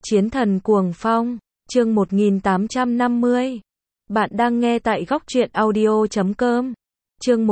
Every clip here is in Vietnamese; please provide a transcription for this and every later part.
Chiến thần cuồng phong, chương 1850. Bạn đang nghe tại góc truyện audio.com. Chương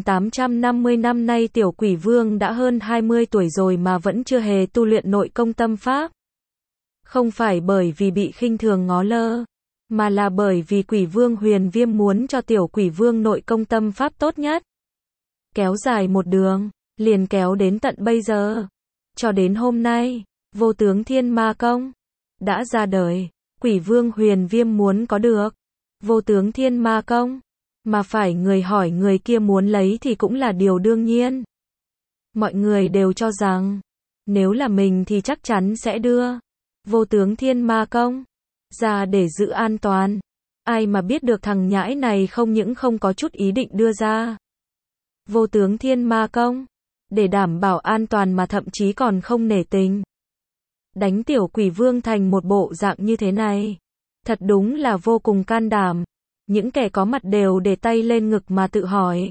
1850. Năm nay tiểu quỷ vương đã hơn 20 tuổi rồi mà vẫn chưa hề tu luyện nội công tâm pháp. Không phải bởi vì bị khinh thường ngó lơ, mà là bởi vì quỷ vương Huyền Viêm muốn cho tiểu quỷ vương nội công tâm pháp tốt nhất. Kéo dài một đường, liền kéo đến tận bây giờ. Cho đến hôm nay, vô tướng thiên ma công đã ra đời. Quỷ vương Huyền Viêm muốn có được vô tướng thiên ma công, mà phải người hỏi người kia muốn lấy thì cũng là điều đương nhiên. Mọi người đều cho rằng, nếu là mình thì chắc chắn sẽ đưa vô tướng thiên ma công ra để giữ an toàn. Ai mà biết được thằng nhãi này không những không có chút ý định đưa ra vô tướng thiên ma công để đảm bảo an toàn mà thậm chí còn không nể tình đánh tiểu quỷ vương thành một bộ dạng như thế này. Thật đúng là vô cùng can đảm. Những kẻ có mặt đều để tay lên ngực mà tự hỏi.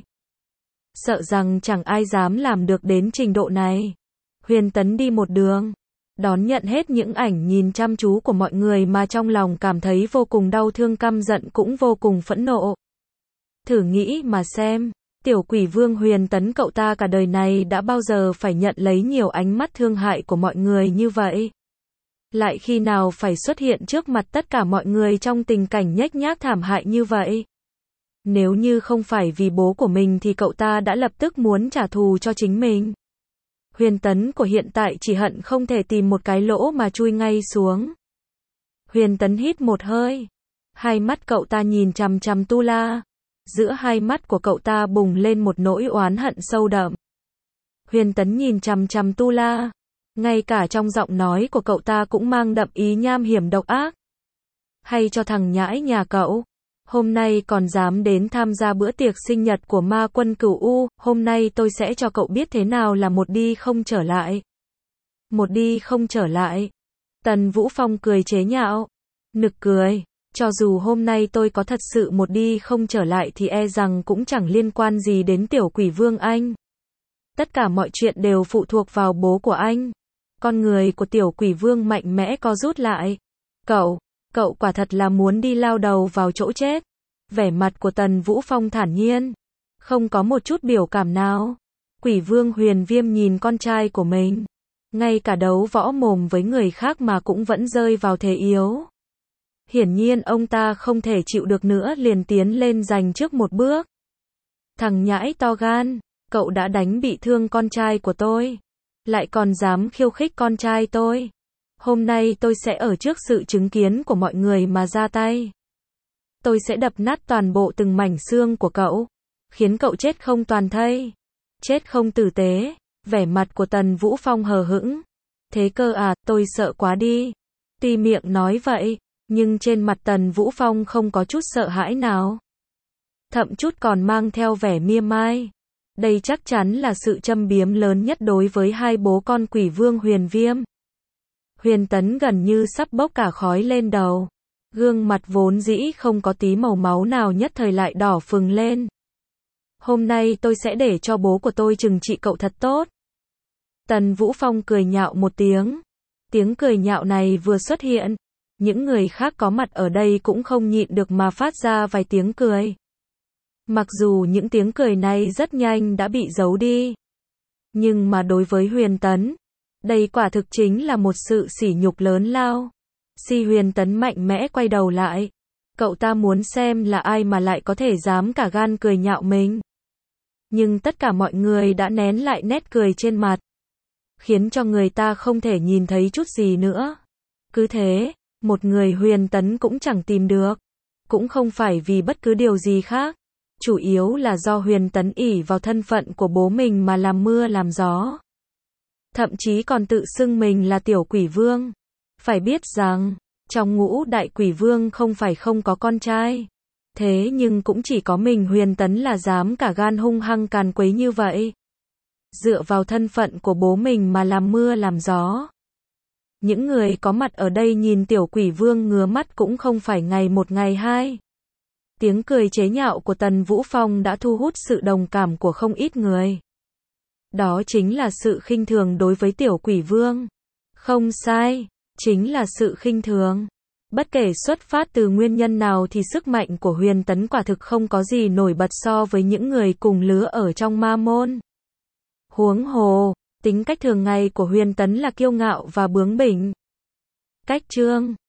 Sợ rằng chẳng ai dám làm được đến trình độ này. Huyền Tấn đi một đường, đón nhận hết những ảnh nhìn chăm chú của mọi người mà trong lòng cảm thấy vô cùng đau thương, căm giận cũng vô cùng phẫn nộ. Thử nghĩ mà xem, tiểu quỷ vương Huyền Tấn cậu ta cả đời này đã bao giờ phải nhận lấy nhiều ánh mắt thương hại của mọi người như vậy? Lại khi nào phải xuất hiện trước mặt tất cả mọi người trong tình cảnh nhếch nhác thảm hại như vậy? Nếu như không phải vì bố của mình thì cậu ta đã lập tức muốn trả thù cho chính mình. Huyền Tấn của hiện tại chỉ hận không thể tìm một cái lỗ mà chui ngay xuống. Huyền Tấn hít một hơi. Hai mắt cậu ta nhìn chằm chằm Tu La. Giữa hai mắt của cậu ta bùng lên một nỗi oán hận sâu đậm. Huyền Tấn nhìn chằm chằm Tu La. Ngay cả trong giọng nói của cậu ta cũng mang đậm ý nham hiểm độc ác. Hay cho thằng nhãi nhà cậu, hôm nay còn dám đến tham gia bữa tiệc sinh nhật của ma quân Cửu U, hôm nay tôi sẽ cho cậu biết thế nào là một đi không trở lại. Một đi không trở lại. Tần Vũ Phong cười chế nhạo. Nực cười, cho dù hôm nay tôi có thật sự một đi không trở lại thì e rằng cũng chẳng liên quan gì đến tiểu quỷ vương anh. Tất cả mọi chuyện đều phụ thuộc vào bố của anh. Con người của tiểu quỷ vương mạnh mẽ co rút lại. Cậu quả thật là muốn đi lao đầu vào chỗ chết. Vẻ mặt của Tần Vũ Phong thản nhiên, không có một chút biểu cảm nào. Quỷ vương Huyền Viêm nhìn con trai của mình, ngay cả đấu võ mồm với người khác mà cũng vẫn rơi vào thế yếu. Hiển nhiên ông ta không thể chịu được nữa, liền tiến lên giành trước một bước. Thằng nhãi to gan, cậu đã đánh bị thương con trai của tôi, lại còn dám khiêu khích con trai tôi. Hôm nay tôi sẽ ở trước sự chứng kiến của mọi người mà ra tay. Tôi sẽ đập nát toàn bộ từng mảnh xương của cậu, khiến cậu chết không toàn thây, chết không tử tế. Vẻ mặt của Tần Vũ Phong hờ hững. Thế cơ à, tôi sợ quá đi. Tuy miệng nói vậy, nhưng trên mặt Tần Vũ Phong không có chút sợ hãi nào. Thậm chút còn mang theo vẻ mỉa mai. Đây chắc chắn là sự châm biếm lớn nhất đối với hai bố con quỷ vương Huyền Viêm. Huyền Tấn gần như sắp bốc cả khói lên đầu. Gương mặt vốn dĩ không có tí màu máu nào nhất thời lại đỏ phừng lên. Hôm nay tôi sẽ để cho bố của tôi trừng trị cậu thật tốt. Tần Vũ Phong cười nhạo một tiếng. Tiếng cười nhạo này vừa xuất hiện, những người khác có mặt ở đây cũng không nhịn được mà phát ra vài tiếng cười. Mặc dù những tiếng cười này rất nhanh đã bị giấu đi, nhưng mà đối với Huyền Tấn, đây quả thực chính là một sự sỉ nhục lớn lao. Huyền Tấn mạnh mẽ quay đầu lại. Cậu ta muốn xem là ai mà lại có thể dám cả gan cười nhạo mình. Nhưng tất cả mọi người đã nén lại nét cười trên mặt, khiến cho người ta không thể nhìn thấy chút gì nữa. Cứ thế, một người Huyền Tấn cũng chẳng tìm được. Cũng không phải vì bất cứ điều gì khác. Chủ yếu là do Huyền Tấn ỷ vào thân phận của bố mình mà làm mưa làm gió. Thậm chí còn tự xưng mình là tiểu quỷ vương. Phải biết rằng, trong ngũ đại quỷ vương không phải không có con trai. Thế nhưng cũng chỉ có mình Huyền Tấn là dám cả gan hung hăng càn quấy như vậy. Dựa vào thân phận của bố mình mà làm mưa làm gió. Những người có mặt ở đây nhìn tiểu quỷ vương ngứa mắt cũng không phải ngày một ngày hai. Tiếng cười chế nhạo của Tần Vũ Phong đã thu hút sự đồng cảm của không ít người. Đó chính là sự khinh thường đối với tiểu quỷ vương. Không sai, chính là sự khinh thường. Bất kể xuất phát từ nguyên nhân nào thì sức mạnh của Huyền Tấn quả thực không có gì nổi bật so với những người cùng lứa ở trong ma môn. Huống hồ, tính cách thường ngày của Huyền Tấn là kiêu ngạo và bướng bỉnh. Cách chương